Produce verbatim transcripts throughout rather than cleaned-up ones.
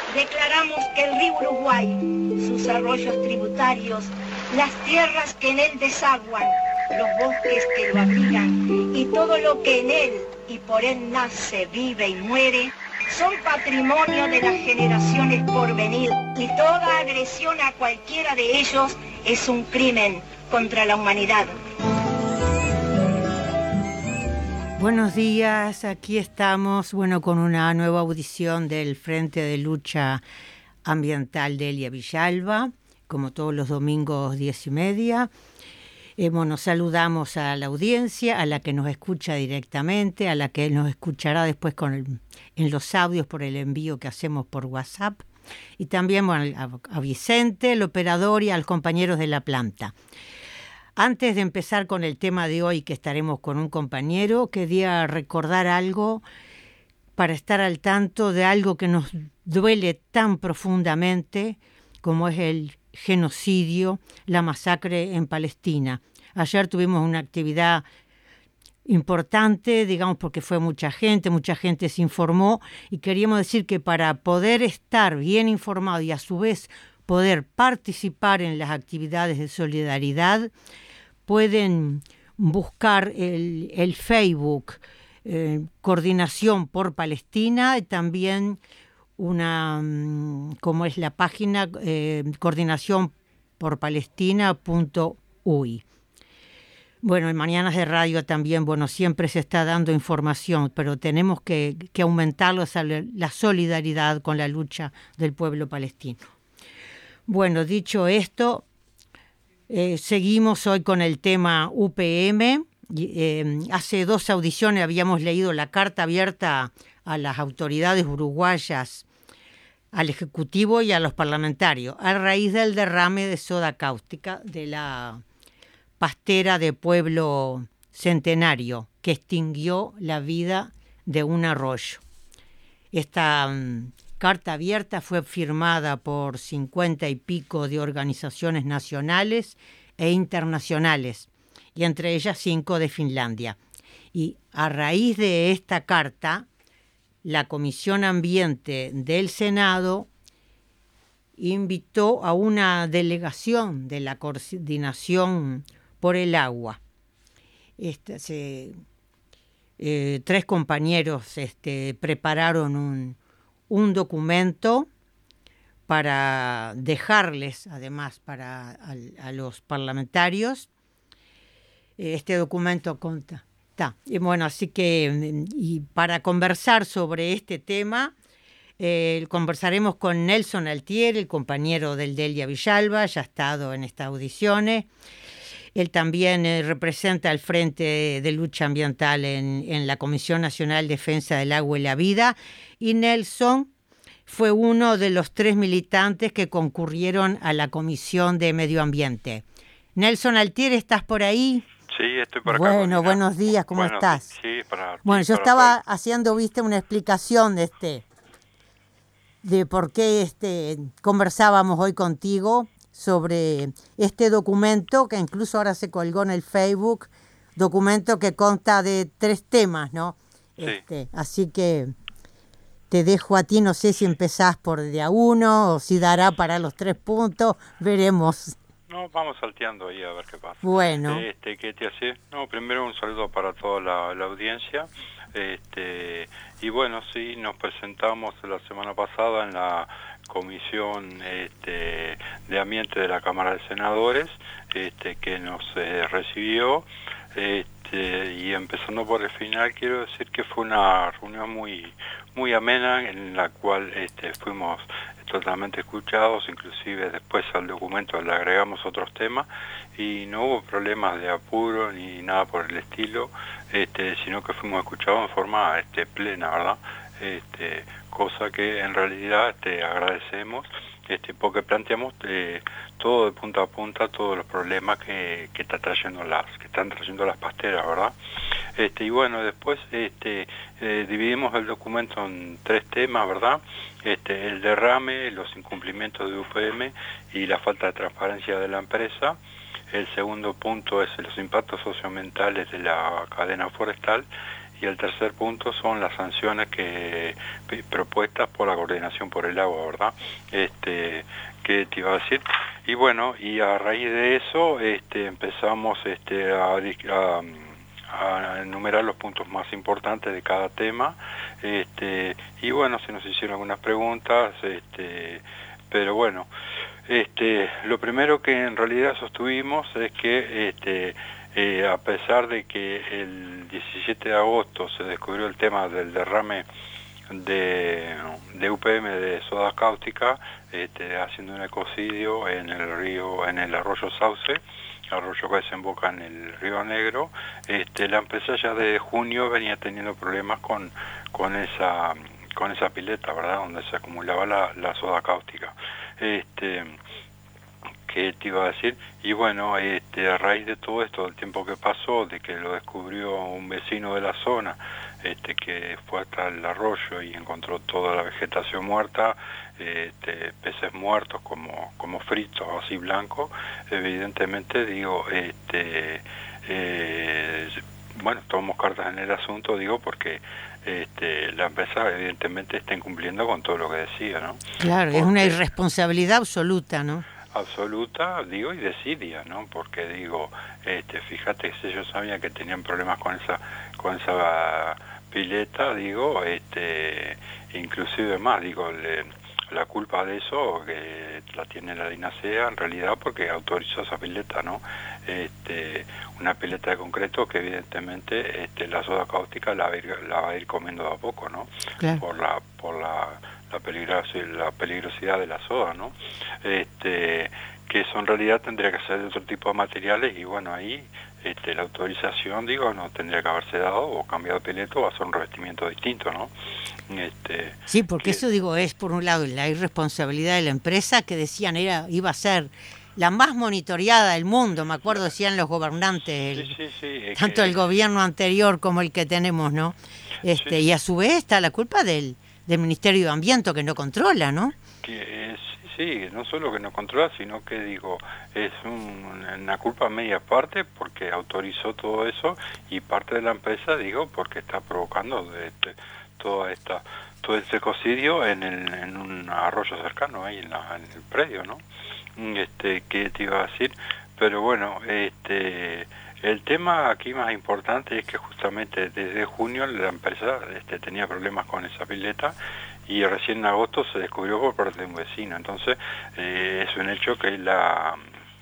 declaramos que el río Uruguay, sus arroyos tributarios, las tierras que en él desaguan, los bosques que lo abrigan y todo lo que en él y por él nace, vive y muere, son patrimonio de las generaciones por venir y toda agresión a cualquiera de ellos es un crimen contra la humanidad. Buenos días, aquí estamos, bueno, con una nueva audición del Frente de Lucha Ambiental Delia Villalba, como todos los domingos diez y media. Eh, bueno, saludamos a la audiencia, a la que nos escucha directamente, a la que nos escuchará después con el, en los audios por el envío que hacemos por WhatsApp, y también bueno, a, a Vicente, el operador, y a los compañeros de la planta. Antes de empezar con el tema de hoy, que estaremos con un compañero, quería recordar algo para estar al tanto de algo que nos duele tan profundamente como es el genocidio, la masacre en Palestina. Ayer tuvimos una actividad importante, digamos, porque fue mucha gente, mucha gente se informó, y queríamos decir que para poder estar bien informado y a su vez poder participar en las actividades de solidaridad, pueden buscar el, el Facebook eh, Coordinación por Palestina, y también una, como es la página eh, coordinación por palestina punto u i. Bueno, en Mañanas de Radio también, bueno, siempre se está dando información, pero tenemos que, que aumentarlo, la solidaridad con la lucha del pueblo palestino. Bueno, dicho esto, eh, seguimos hoy con el tema U P M. Eh, hace dos audiciones habíamos leído la carta abierta a las autoridades uruguayas, al Ejecutivo y a los parlamentarios, a raíz del derrame de soda cáustica de la pastera de Pueblo Centenario, que extinguió la vida de un arroyo. Esta um, carta abierta fue firmada por cincuenta y pico de organizaciones nacionales e internacionales, y entre ellas cinco de Finlandia. Y a raíz de esta carta, la Comisión Ambiente del Senado invitó a una delegación de la Coordinación por el Agua. Este, se, eh, tres compañeros este, prepararon un, un documento para dejarles, además, para a, a los parlamentarios. Este documento consta. Y bueno, así que y para conversar sobre este tema, eh, conversaremos con Nelson Altieri, el compañero del Delia Villalba, ya ha estado en estas audiciones. Él también eh, representa al Frente de Lucha Ambiental en, en la Comisión Nacional de Defensa del Agua y la Vida, y Nelson fue uno de los tres militantes que concurrieron a la Comisión de Medio Ambiente. Nelson Altieri, ¿estás por ahí? Sí, estoy por acá. Bueno, buenos días, ¿cómo bueno, estás? Sí, para Bueno, sí, yo para estaba todo. haciendo, viste, una explicación de este, de por qué este conversábamos hoy contigo sobre este documento que incluso ahora se colgó en el Facebook, documento que consta de tres temas, ¿no? Sí. Este, así que te dejo a ti, no sé si empezás por de a uno o si dará para los tres puntos, veremos. No, vamos salteando ahí a ver qué pasa. Bueno. Este, ¿qué te hace? No, primero un saludo para toda la, la audiencia. Este, y bueno, sí, nos presentamos la semana pasada en la Comisión este, de Ambiente de la Cámara de Senadores, este, que nos eh, recibió. Este, y empezando por el final, quiero decir que fue una reunión muy, muy amena, en la cual este, fuimos totalmente escuchados, inclusive después al documento le agregamos otros temas y no hubo problemas de apuro ni nada por el estilo, este, sino que fuimos escuchados en forma este, plena, ¿verdad? Este, cosa que en realidad este, agradecemos, este, porque planteamos eh, todo de punta a punta, todos los problemas que, que está trayendo las, que están trayendo las pasteras, ¿verdad? Este, y bueno, después este, eh, dividimos el documento en tres temas, ¿verdad? Este, el derrame, los incumplimientos de U P M y la falta de transparencia de la empresa. El segundo punto es los impactos socioambientales de la cadena forestal. y el tercer punto son las sanciones que propuestas por la Coordinación por el Agua, ¿verdad? Este, ¿qué te iba a decir? Y bueno, y a raíz de eso este, empezamos este, a, a a enumerar los puntos más importantes de cada tema, este, y bueno, se nos hicieron algunas preguntas, este, pero bueno, este, lo primero que en realidad sostuvimos es que este, eh, a pesar de que el diecisiete de agosto se descubrió el tema del derrame de, de U P M de soda cáustica, este, haciendo un ecocidio en el río, en el arroyo Sauce, arroyo que desemboca en el Río Negro, este, la empresa ya desde junio venía teniendo problemas con, con esa con esa pileta, ¿verdad?, donde se acumulaba la, la soda cáustica. Este, ¿qué te iba a decir? Y bueno, este, a raíz de todo esto, del tiempo que pasó, de que lo descubrió un vecino de la zona, este, que fue hasta el arroyo y encontró toda la vegetación muerta, este, peces muertos como, como fritos, así blancos, evidentemente, digo, este, eh, bueno, tomamos cartas en el asunto, digo, porque este, la empresa evidentemente está incumpliendo con todo lo que decía, ¿no? Claro, porque es una irresponsabilidad absoluta, ¿no? Absoluta, digo, y desidia, ¿no? Porque digo, este, fíjate que ellos sabían que tenían problemas con esa, con esa pileta, digo, este, inclusive más, digo, le, la culpa de eso que la tiene la DINASEA en realidad porque autorizó esa pileta, ¿no? Este, una pileta de concreto que evidentemente este, la soda cáustica la va a ir, la va a ir comiendo de a poco, ¿no? Claro. Por la, por la La, peligrosidad, la peligrosidad de la soda, ¿no? Este, que eso en realidad tendría que ser de otro tipo de materiales y bueno, ahí este, la autorización, digo, no tendría que haberse dado o cambiado de pileto o hacer un revestimiento distinto, ¿no? Este, sí, porque que, eso, digo, es por un lado la irresponsabilidad de la empresa que decían era iba a ser la más monitoreada del mundo, me acuerdo decían los gobernantes, sí, sí, sí, tanto que, el gobierno anterior como el que tenemos, ¿no? Este, sí. Y a su vez está la culpa del del Ministerio de Ambiente que no controla, ¿no? Que es, sí, no solo que no controla, sino que digo, es un, una culpa media parte porque autorizó todo eso y parte de la empresa, digo, porque está provocando este, toda esta, todo este ecocidio en, el, en un arroyo cercano ahí en, la, en el predio, ¿no? Este, ¿qué te iba a decir? Pero bueno, este... el tema aquí más importante es que justamente desde junio la empresa este, tenía problemas con esa pileta y recién en agosto se descubrió por parte de un vecino. Entonces eh, es un hecho que la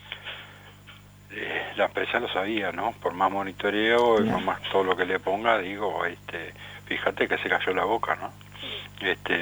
eh, la empresa lo sabía, ¿no? Por más monitoreo y por más todo lo que le ponga, digo, este, fíjate que se cayó la boca, ¿no? Este,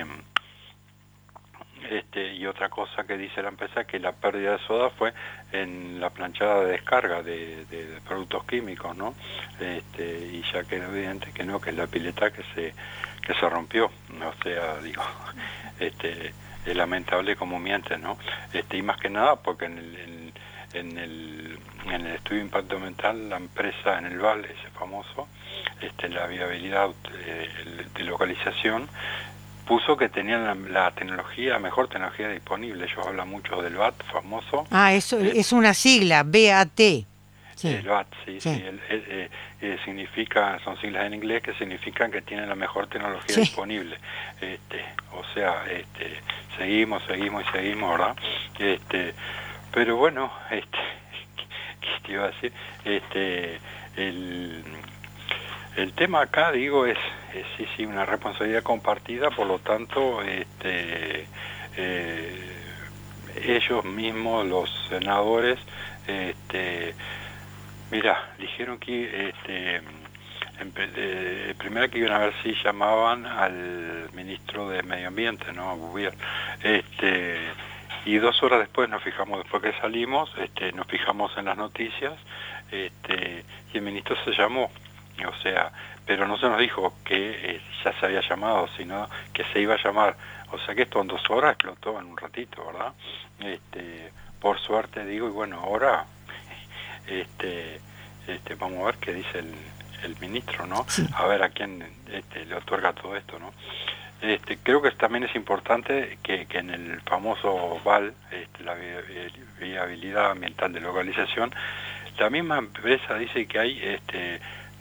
Este, y otra cosa que dice la empresa es que la pérdida de soda fue en la planchada de descarga de, de, de productos químicos, ¿no? Este, y ya quedó evidente que no, que es la pileta que se que se rompió, o sea, digo, este, es lamentable como mienten, ¿no? Este, y más que nada porque en el, en, en el en el estudio de impacto ambiental la empresa en el V A L, ese famoso, este, la viabilidad de, de localización, puso que tenían la, la tecnología, la mejor tecnología disponible. Ellos hablan mucho del V A T famoso. Ah, eso eh, es una sigla, V A T. Sí. El V A T, sí, sí. sí el, el, el, el significa, son siglas en inglés que significan que tienen la mejor tecnología sí. disponible. Este, o sea, este, seguimos, seguimos y seguimos, ¿verdad? Este, pero bueno, este, ¿qué te iba a decir? Este, el El tema acá, digo, es, es sí, sí, una responsabilidad compartida, por lo tanto, este, eh, ellos mismos, los senadores, este, mira, dijeron que, este, eh, primero que iban a ver si llamaban al ministro de Medio Ambiente, ¿no? A Bouvier, este, y dos horas después nos fijamos, después que salimos, este, nos fijamos en las noticias, este, y el ministro se llamó. O sea, pero no se nos dijo que eh, ya se había llamado, sino que se iba a llamar. O sea que esto en dos horas explotó en un ratito, ¿verdad? Este, por suerte digo, y bueno, ahora este, este, vamos a ver qué dice el, el ministro, ¿no? Sí. A ver a quién este, le otorga todo esto, ¿no? Este, creo que también es importante que, que en el famoso V A L, este, la viabilidad ambiental de localización, la misma empresa dice que hay este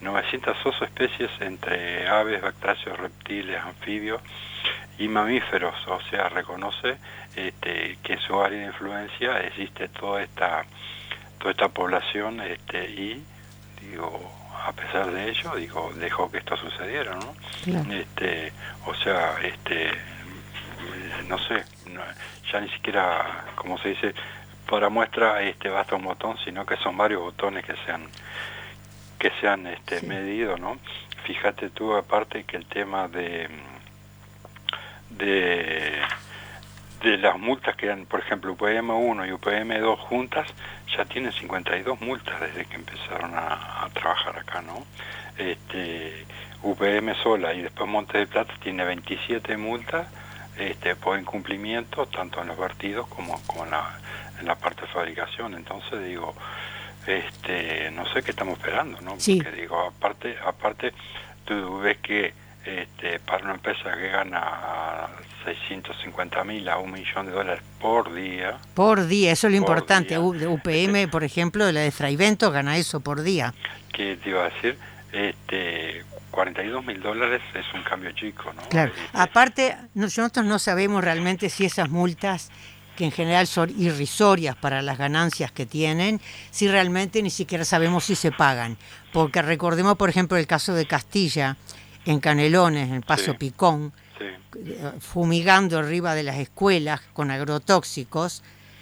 novecientas ocho especies entre aves, bactáceos, reptiles, anfibios y mamíferos. O sea, reconoce este, que en su área de influencia existe toda esta toda esta población, este, y digo, a pesar de ello, digo, dejó que esto sucediera, ¿no? Claro. Este, o sea, este, no sé, no, ya ni siquiera, como se dice, para muestra este basta un botón, sino que son varios botones que se han que se han este, sí. medido, ¿no? Fíjate tú, aparte, que el tema de de de las multas que eran, por ejemplo, U P M uno y U P M dos juntas, ya tienen cincuenta y dos multas desde que empezaron a, a trabajar acá, ¿no? Este, U P M sola y después Montes de Plata tiene veintisiete multas este, por incumplimiento, tanto en los vertidos como, como en, la, en la parte de fabricación. Entonces, digo, este, no sé qué estamos esperando, ¿no? Sí. Porque, digo, aparte, aparte tú ves que este, para una empresa que gana seiscientos cincuenta mil a un millón de dólares por día. Por día, eso es lo importante. Día. U P M, este, por ejemplo, la de Fraivento gana eso por día. ¿Qué te iba a decir? Este, cuarenta y dos mil dólares es un cambio chico, ¿no? Claro. Este, Aparte, nosotros no sabemos realmente si esas multas, que en general son irrisorias para las ganancias que tienen, si realmente ni siquiera sabemos si se pagan. Porque recordemos, por ejemplo, el caso de Castilla, en Canelones, en Paso sí. Picón, sí. fumigando arriba de las escuelas con agrotóxicos.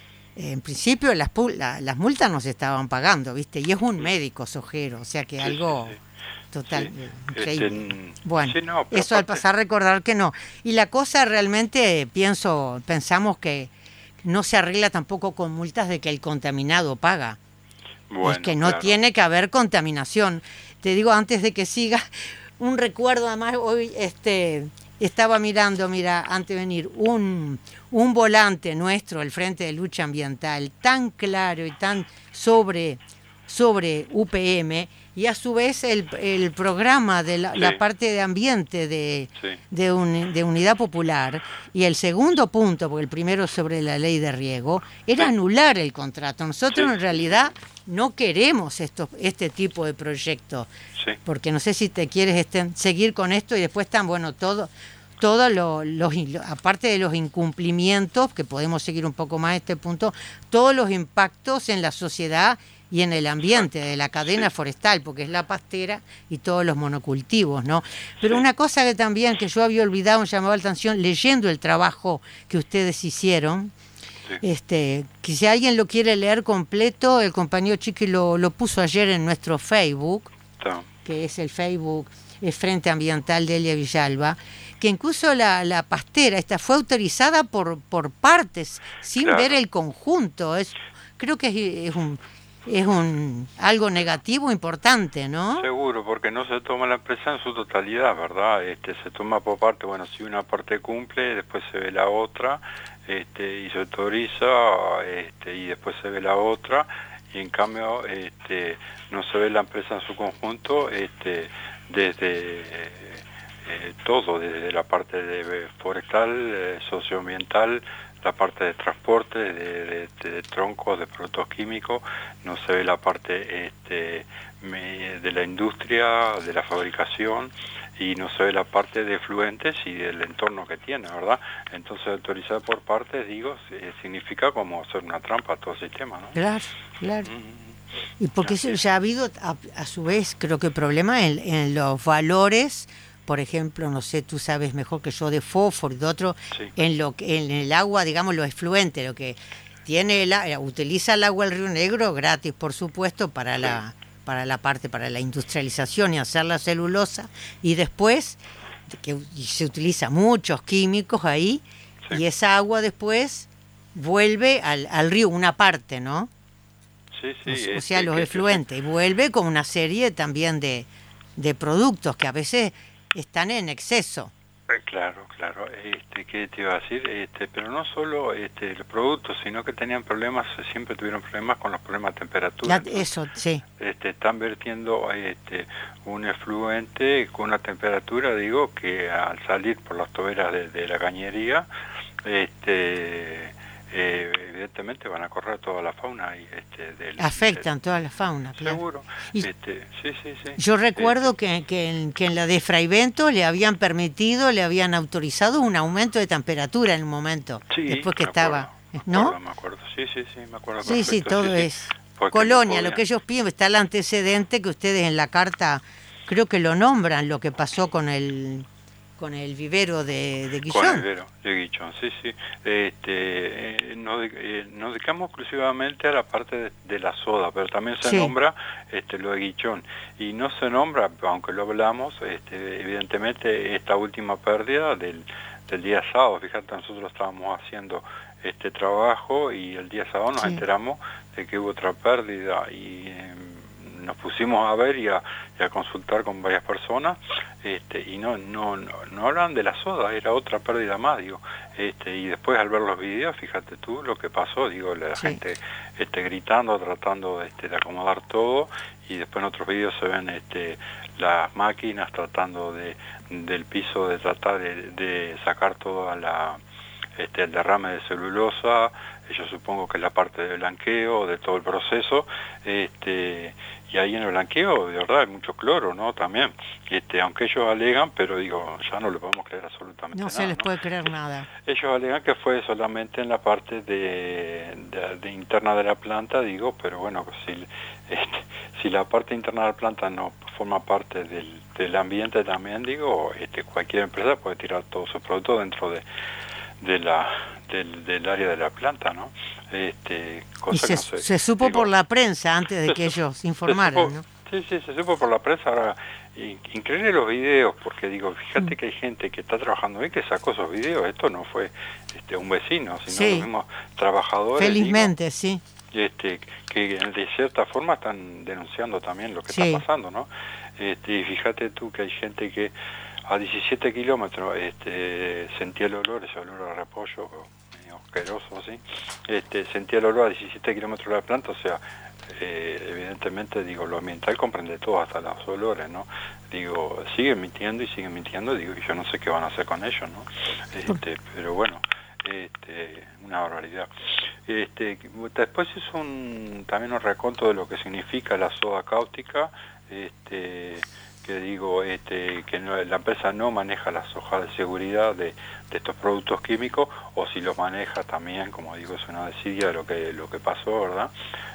En principio las, la, las multas no se estaban pagando, ¿viste? Y es un médico sojero, o sea que sí, algo sí, sí. total sí. increíble. Este, bueno, sí, no, eso aparte... al pasar recordar que no. Y la cosa realmente, pienso, pensamos que no se arregla tampoco con multas de que el contaminado paga. Bueno, es que no claro. tiene que haber contaminación. Te digo, antes de que siga... Un recuerdo, además, hoy este, estaba mirando, mira, antes de venir, un, un volante nuestro, el Frente de Lucha Ambiental, tan claro y tan sobre, sobre U P M, y a su vez el, el programa de la, sí. la parte de ambiente de, sí. de, un, de Unidad Popular, y el segundo punto, porque el primero sobre la ley de riego, era sí. anular el contrato. Nosotros sí. en realidad no queremos esto, este tipo de proyectos. Sí. Porque no sé si te quieres este, seguir con esto y después están, bueno, todo, todo lo, los, aparte de los incumplimientos, que podemos seguir un poco más este punto, todos los impactos en la sociedad y en el ambiente de la cadena sí. forestal, porque es la pastera y todos los monocultivos, ¿no? Pero sí. una cosa que también que yo había olvidado, me llamaba la atención, leyendo el trabajo que ustedes hicieron, sí. este, que si alguien lo quiere leer completo, el compañero Chiqui lo, lo puso ayer en nuestro Facebook, no. que es el Facebook, el Frente Ambiental de Elia Villalba, que incluso la, la pastera esta fue autorizada por, por partes, sin claro. ver el conjunto. Es, creo que es, es un es un algo negativo importante, ¿no? Seguro, porque no se toma la empresa en su totalidad, ¿verdad? Este, se toma por parte, bueno, si una parte cumple, después se ve la otra, este, y se autoriza, este, y después se ve la otra, y en cambio este, no se ve la empresa en su conjunto, este, desde eh, todo, desde la parte de forestal, eh, socioambiental, la parte de transporte, de, de, de, de troncos, de productos químicos, no se ve la parte este, me, de la industria, de la fabricación, y no se ve la parte de fluentes y del entorno que tiene, ¿verdad? Entonces, autorizar por partes, digo, significa como hacer una trampa a todo el sistema, ¿no? Claro, claro. Mm-hmm. Y porque eso ya ha habido, a, a su vez, creo que problema en, en los valores. Por ejemplo, no sé, tú sabes mejor que yo de fósforo y de otro, sí. en lo que en el agua, digamos, lo efluente, lo que tiene el, utiliza el agua del Río Negro gratis, por supuesto, para sí. la para la parte, para la industrialización y hacer la celulosa, y después que se utiliza muchos químicos ahí, sí. y esa agua después vuelve al, al río, una parte, ¿no? Sí, sí. O, o sea, los efluentes, y vuelve con una serie también de, de productos que a veces están en exceso. Claro, claro. Este, ¿qué te iba a decir? Este, pero no solo este, los productos, sino que tenían problemas, siempre tuvieron problemas con los problemas de temperatura. La, eso, sí. Este, están vertiendo este, un efluente con una temperatura, digo, que al salir por las toberas de, de la cañería, este, eh, evidentemente van a correr toda la fauna y este del, afectan del, toda la fauna, claro. Seguro. Y este, sí, sí, sí. Yo recuerdo este, que, que, en, que en la de Fraivento le habían permitido, le habían autorizado un aumento de temperatura en un momento, sí, después que me acuerdo, estaba, me ¿no? acuerdo, me acuerdo. Sí, sí, sí, me acuerdo Sí, sí, perfecto. todo sí, es sí, colonia, no lo que ellos piden, está el antecedente que ustedes en la carta creo que lo nombran, lo que pasó con el con el vivero de, de Con el Guillón. vivero de Guillón, sí, sí. Este, eh, nos, eh, nos dedicamos exclusivamente a la parte de, de la soda, pero también se Sí. nombra este, lo de Guillón. Y no se nombra, aunque lo hablamos, este, evidentemente esta última pérdida del, del día sábado. Fíjate, nosotros estábamos haciendo este trabajo y el día sábado nos Sí. enteramos de que hubo otra pérdida y eh, nos pusimos a ver y a, y a consultar con varias personas este, y no, no, no, no hablan de la soda, era otra pérdida más, digo, este, y después al ver los videos, fíjate tú lo que pasó, digo, la Sí. gente este, gritando, tratando este, de acomodar todo, y después en otros videos se ven este, las máquinas tratando de del piso de tratar de, de sacar toda la este, el derrame de celulosa, yo supongo que es la parte de blanqueo, de todo el proceso, este, y ahí en el blanqueo, de verdad, hay mucho cloro, ¿no? También, este, aunque ellos alegan, pero digo, ya no le podemos creer absolutamente No nada. se les ¿no? puede creer nada. Ellos alegan que fue solamente en la parte de, de, de interna de la planta, digo, pero bueno, si, este, si la parte interna de la planta no forma parte del, del ambiente también, digo, este, cualquier empresa puede tirar todos sus productos dentro de de la del, del área de la planta, ¿no? Este, cosa y se, que no sé, se supo digo, por la prensa antes de que se, ellos se informaran, supo, ¿no? Sí, sí, se supo por la prensa. Ahora, increíble los videos, porque digo, fíjate mm. que hay gente que está trabajando ahí que sacó esos videos. Esto no fue este un vecino, sino sí. los mismos trabajadores. Felizmente, digo, sí. Este, que de cierta forma están denunciando también lo que sí. está pasando, ¿no? Este, y fíjate tú que hay gente que a diecisiete kilómetros este, sentía el olor, ese olor a repollo, medio asqueroso así, este, sentía el olor a diecisiete kilómetros de la planta, o sea, eh, evidentemente, digo, lo ambiental comprende todo, hasta los olores, ¿no? Digo, siguen mintiendo y siguen mintiendo, digo, y yo no sé qué van a hacer con ellos, ¿no? Este, pero bueno, este, una barbaridad. Este, después es un, también un reconto de lo que significa la soda cáustica, este, que digo este que no, la empresa no maneja las hojas de seguridad de, de estos productos químicos, o si los maneja también, como digo, es una desidia de lo que lo que pasó, ¿verdad?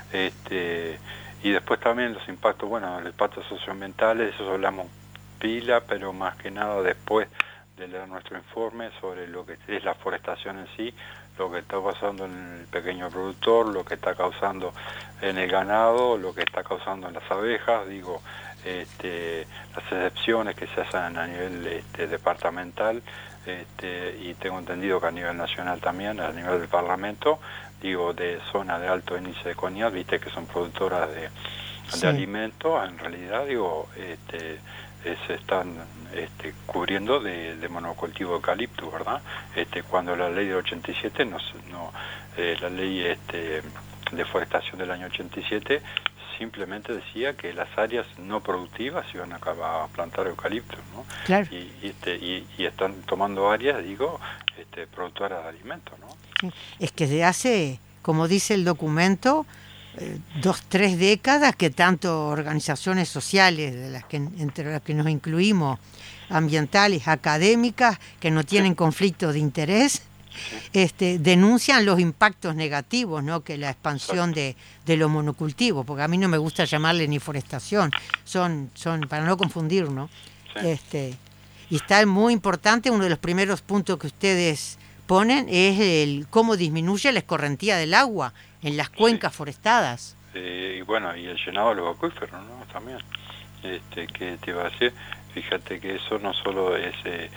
Este, y después también los impactos, bueno, los impactos socioambientales, eso hablamos pila, pero más que nada después de leer nuestro informe sobre lo que es la forestación en sí, lo que está pasando en el pequeño productor, lo que está causando en el ganado, lo que está causando en las abejas, digo, este, las excepciones que se hacen a nivel este, departamental, este, y tengo entendido que a nivel nacional también, a nivel del Parlamento, digo, de zonas de alto índice de coñac, viste que son productoras de, sí. de alimentos, en realidad, digo, este, se están este, cubriendo de, de monocultivo de eucalipto, ¿verdad? Este, cuando la ley del ochenta y siete, no, no eh, la ley este, de forestación del año ochenta y siete, simplemente decía que las áreas no productivas iban a, a plantar eucalipto, ¿no? Claro. Y, y, este, y, y están tomando áreas, digo, este, productoras de alimentos, ¿no? Sí. Es que de hace, como dice el documento, eh, dos, tres décadas que tanto organizaciones sociales, de las que entre las que nos incluimos, ambientales, académicas, que no tienen sí. conflictos de interés, Este, denuncian los impactos negativos, ¿no? Que la expansión de, de los monocultivos, porque a mí no me gusta llamarle ni forestación, son, son para no confundir, ¿no? Sí. Este, y está muy importante, uno de los primeros puntos que ustedes ponen es el cómo disminuye la escorrentía del agua en las cuencas sí. forestadas. Eh, y bueno, y el llenado de los acuíferos, ¿no? También, este, que te iba a decir, fíjate que eso no solo es eh,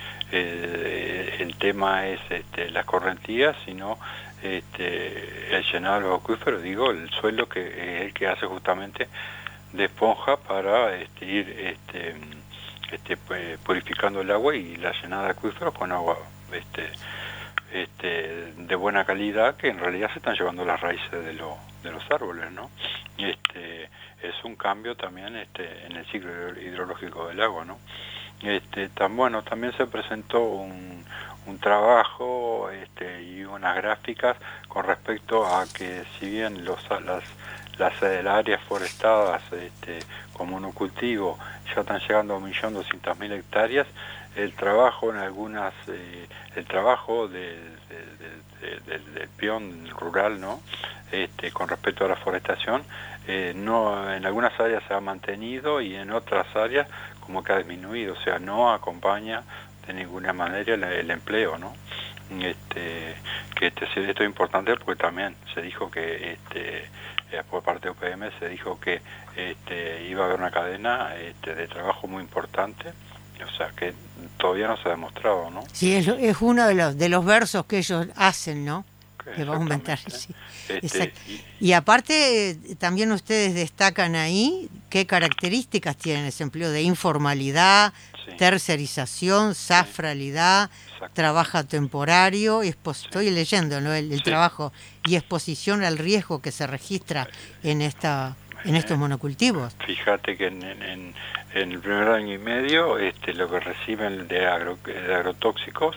eh, el tema es este, las correntías, sino este, el llenado de los acuíferos, digo, el suelo que es el que hace justamente de esponja para este, ir este, este, purificando el agua, y la llenada de acuíferos con agua este, este, de buena calidad, que en realidad se están llevando las raíces de, lo, de los árboles, ¿no? Este, es un cambio también este, en el ciclo hidrológico del agua, ¿no? Este, tan, bueno, también se presentó un, un trabajo este, y una unas gráficas con respecto a que si bien los las las, las áreas forestadas este, con monocultivo ya están llegando a un millón doscientas mil hectáreas, el trabajo en algunas, eh, el trabajo de, de, de, de, de, del peón rural, ¿no? Este, con respecto a la forestación, eh, no, en algunas áreas se ha mantenido y en otras áreas como que ha disminuido, o sea, no acompaña de ninguna manera el, el empleo, ¿no? Este, que este, esto es importante porque también se dijo que este, eh, por parte de U P M se dijo que este, iba a haber una cadena este, de trabajo muy importante, o sea que todavía no se ha demostrado, ¿no? Sí, es, es uno de los de los versos que ellos hacen, ¿no? Que vamos a inventar. Sí. Este, y, y aparte, también ustedes destacan ahí qué características tienen ese empleo de informalidad, sí. tercerización, safralidad, sí. trabajo temporario, y sí. estoy leyendo, ¿no? el, el sí. trabajo y exposición al riesgo que se registra en esta en estos monocultivos. Fíjate que en, en, en el primer año y medio este, lo que reciben de, agro, de agrotóxicos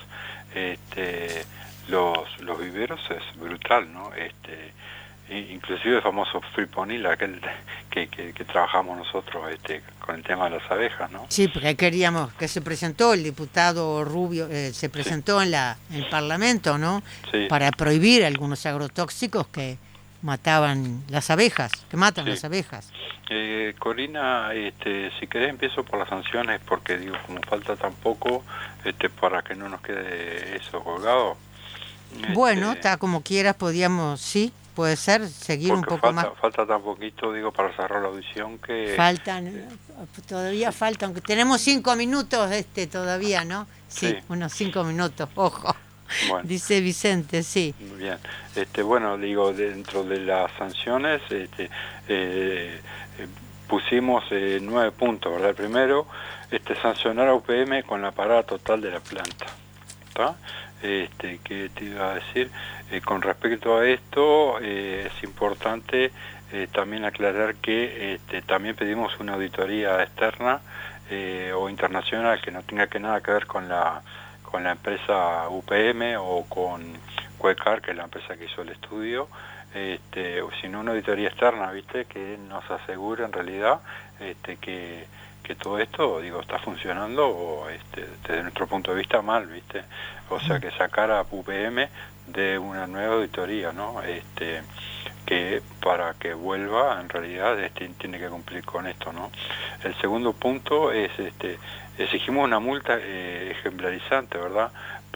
este, los los viveros es brutal, ¿no? Este, inclusive el famoso friponil, aquel que, que, que trabajamos nosotros este, con el tema de las abejas, ¿no? Sí, porque queríamos que se presentó el diputado Rubio, eh, se presentó sí. en, la, en el Parlamento, ¿no? Sí. Para prohibir algunos agrotóxicos que mataban las abejas, que matan sí. las abejas. Eh, Corina, este, si querés empiezo por las sanciones, porque digo, como falta tan poco, este, para que no nos quede eso colgado. Bueno, este, está como quieras, podíamos, sí, puede ser, seguir un poco falta, más. Falta tan poquito, digo, para cerrar la audición que... Faltan, eh, todavía sí. faltan, tenemos cinco minutos este todavía, ¿no? Sí, sí. unos cinco minutos, ojo. Bueno. Dice Vicente, sí. Bien, este, bueno, digo, dentro de las sanciones este, eh, eh, pusimos eh, nueve puntos, ¿verdad? El primero, este, sancionar a U P M con la parada total de la planta, ¿está? Este, ¿qué te iba a decir? Eh, con respecto a esto, eh, es importante eh, también aclarar que este, también pedimos una auditoría externa eh, o internacional que no tenga que nada que ver con la con la empresa U P M o con Cuecar, que es la empresa que hizo el estudio, este, sino una auditoría externa, ¿viste? Que nos asegure en realidad este, que, que todo esto, digo, está funcionando o, este, desde nuestro punto de vista mal, ¿viste? O sea, que sacar a U P M de una nueva auditoría, ¿no? Este, que para que vuelva, en realidad, este, tiene que cumplir con esto, ¿no? El segundo punto es, este, exigimos una multa eh, ejemplarizante, ¿verdad?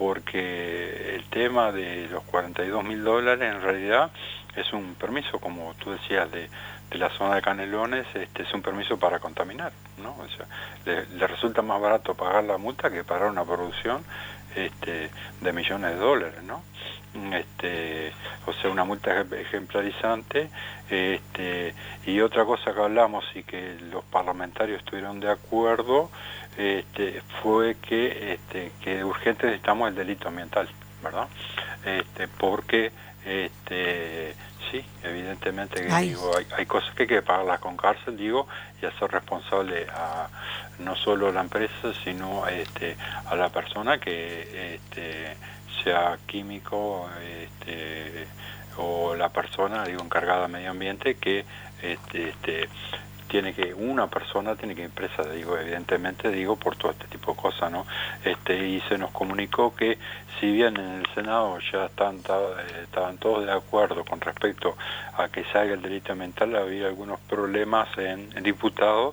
Porque el tema de los cuarenta y dos mil dólares, en realidad, es un permiso, como tú decías, de, de la zona de Canelones, este, es un permiso para contaminar, ¿no? O sea, le, le resulta más barato pagar la multa que pagar una producción este, de millones de dólares, ¿no? Este, o sea, una multa ejemplarizante, este, y otra cosa que hablamos y que los parlamentarios estuvieron de acuerdo, este, fue que, este, que urgente necesitamos el delito ambiental, ¿verdad? Este, porque, este, sí, evidentemente que digo, hay, hay cosas que hay que pagarlas con cárcel, digo, y hacer responsable a no solo a la empresa, sino este, a la persona que este, sea químico este, o la persona, digo, encargada de medio ambiente, que este, este, tiene que, una persona tiene que ir presa, digo, evidentemente, digo, por todo este tipo de cosas, ¿no? Este, y se nos comunicó que, si bien en el Senado ya están, estaban todos de acuerdo con respecto a que salga el delito ambiental, había algunos problemas en, en diputados,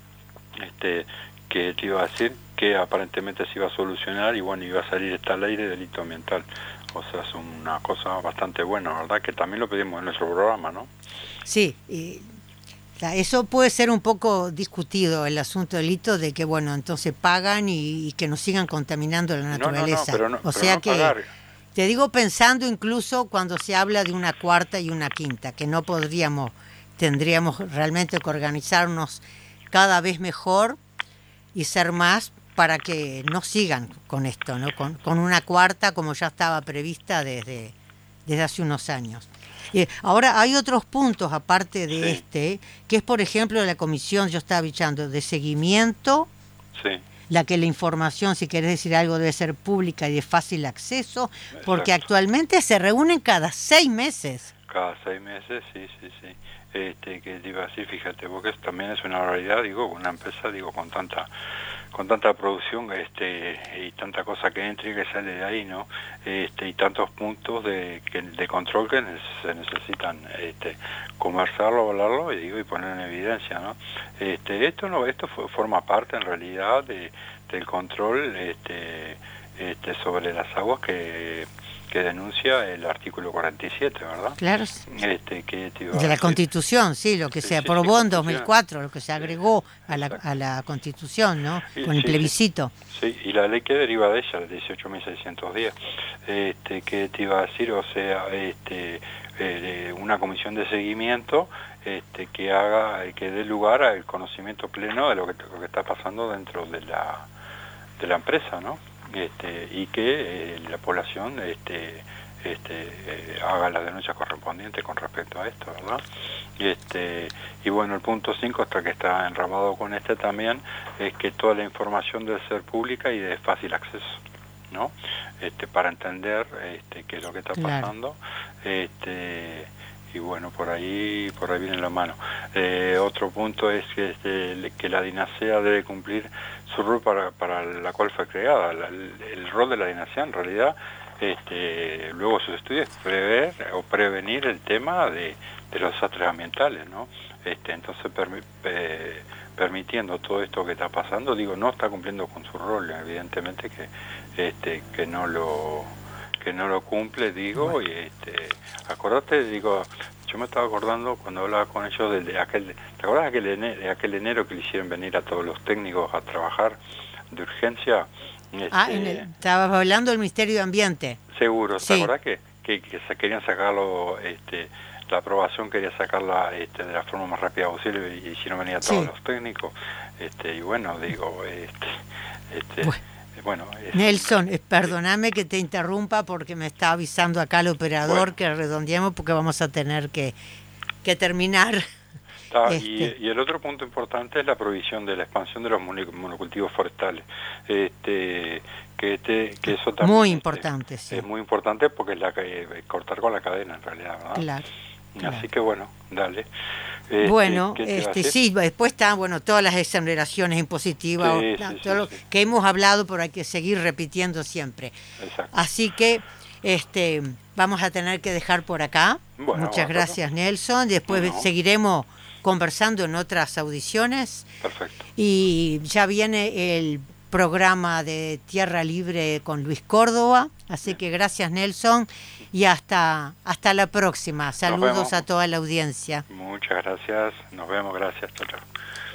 este, que te iba a decir que aparentemente se iba a solucionar y bueno, iba a salir esta ley de delito ambiental. O sea, es una cosa bastante buena, ¿verdad? Que también lo pedimos en nuestro programa, ¿no? Sí, y eso puede ser un poco discutido, el asunto del delito de que, bueno, entonces pagan y, y que nos sigan contaminando la naturaleza. No, no, no, pero no, o pero sea no que, pagar. Te digo pensando incluso cuando se habla de una cuarta y una quinta, que no podríamos, tendríamos realmente que organizarnos cada vez mejor y ser más para que no sigan con esto, ¿no? Con, con una cuarta como ya estaba prevista desde, desde hace unos años. Eh, ahora hay otros puntos aparte de sí. este, que es por ejemplo la comisión, yo estaba bichando, de seguimiento sí. la que la información, si querés decir algo, debe ser pública y de fácil acceso, porque Exacto. actualmente se reúnen cada seis meses. Cada seis meses, sí, sí, sí. Este, que te iba a decir, fíjate, porque también es una barbaridad, digo, una empresa, digo, con tanta con tanta producción, este, y tanta cosa que entra y que sale de ahí, ¿no? Este, y tantos puntos de, que, de control que se necesitan, este, conversarlo, hablarlo y digo y poner en evidencia, ¿no? Este, esto no, esto forma parte en realidad de, del control, este, este, sobre las aguas que que denuncia el artículo cuarenta y siete, ¿verdad? Claro. Este, que te iba a de la decir. Constitución, sí, lo que Sí, se sí, aprobó sí, en dos mil cuatro, lo que se agregó a la, a la Constitución, ¿no? Sí, Con el sí, plebiscito. Sí, y la ley que deriva de ella, la dieciocho mil seiscientos diez, este, que te iba a decir, o sea, este, eh, una comisión de seguimiento este, que haga, que dé lugar al conocimiento pleno de lo que, lo que está pasando dentro de la, de la empresa, ¿no? Este, y que eh, la población este, este, eh, haga las denuncias correspondientes con respecto a esto, ¿verdad? Este, y bueno, el punto cinco, hasta que está enramado con este también, es que toda la información debe ser pública y de fácil acceso, ¿no? Este, para entender este, qué es lo que está pasando. Claro. Este, y bueno, por ahí por ahí viene la mano. Eh, otro punto es que, este, que la DINASEA debe cumplir su rol para, para la cual fue creada. La, el, el rol de la DINASEA en realidad, este, luego sus estudios, es prever o prevenir el tema de, de los desastres ambientales, ¿no? Este, entonces, permi eh, permitiendo todo esto que está pasando, digo, no está cumpliendo con su rol, evidentemente que, este, que no lo... que no lo cumple, digo, bueno. Y este, acordate, digo, yo me estaba acordando cuando hablaba con ellos de, de aquel, ¿te acordás de aquel, enero, de aquel enero que le hicieron venir a todos los técnicos a trabajar de urgencia? Este, ah, en el, estabas hablando del Ministerio de Ambiente. Seguro, ¿te sí. acordás que, que, que se querían sacarlo, este, la aprobación quería sacarla este, de la forma más rápida posible y hicieron venir a todos sí. los técnicos? Este, y bueno, digo, este, este bueno. Bueno, es, Nelson, perdóname que te interrumpa porque me está avisando acá el operador bueno. que redondeemos porque vamos a tener que, que terminar. Ah, este. y, y el otro punto importante es la prohibición de la expansión de los monocultivos forestales. Este, que, este, que eso también muy es, importante, es, sí. es muy importante porque es la que cortar con la cadena en realidad, ¿verdad? Claro. Así claro. que bueno, dale. Este, bueno, este sí, después están bueno todas las exoneraciones impositivas, sí, o, sí, todo sí, lo sí. que hemos hablado, pero hay que seguir repitiendo siempre. Exacto. Así que este vamos a tener que dejar por acá. Bueno, muchas bueno, gracias, Nelson. Después no, no. seguiremos conversando en otras audiciones. Perfecto. Y ya viene el programa de Tierra Libre con Luis Córdoba, así Bien. que gracias, Nelson, y hasta hasta la próxima. Saludos a toda la audiencia. Muchas gracias, nos vemos, gracias, chao, chao.